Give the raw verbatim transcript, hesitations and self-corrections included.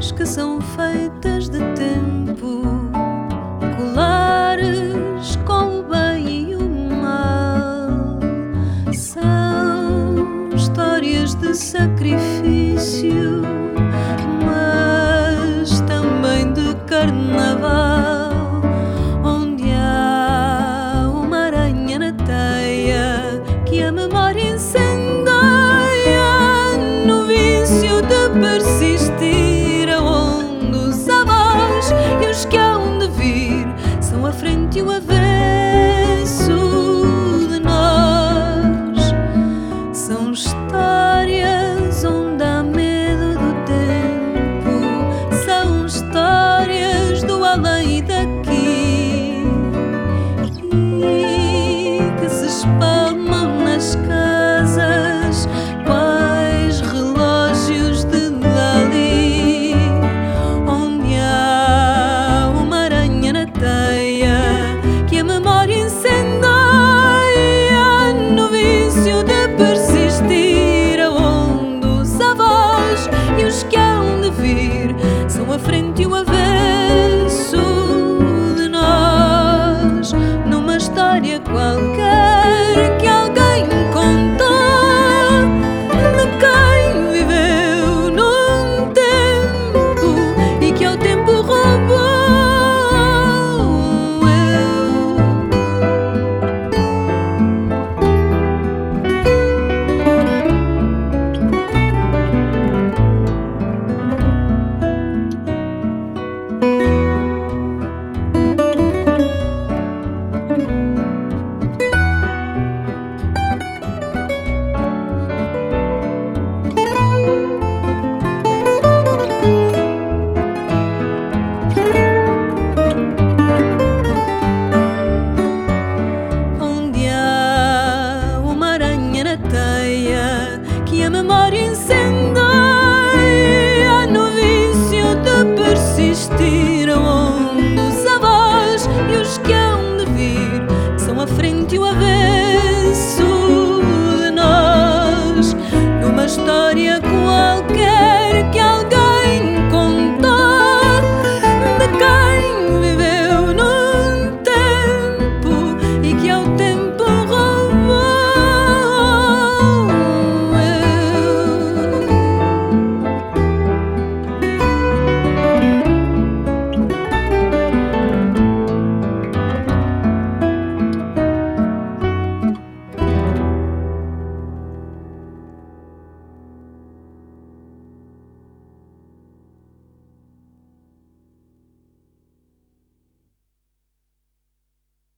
colagens que são feitas de tempo, colares com o bem e o mal. São histórias de sacrifício, mas também de carnaval, onde há uma aranha na teia que a memória incendeia no vício de persistir, aonde os avós e os que hão de vir são a frente e o avesso de nós. São histórias onde há medo do tempo, são histórias do além e daqui, e que se espalmam nas casas quais relógios de Dali, onde há uma aranha na teia que a memória incendeia no vício de persistir, aonde os avós e os que hão de vir são a frente e o avesso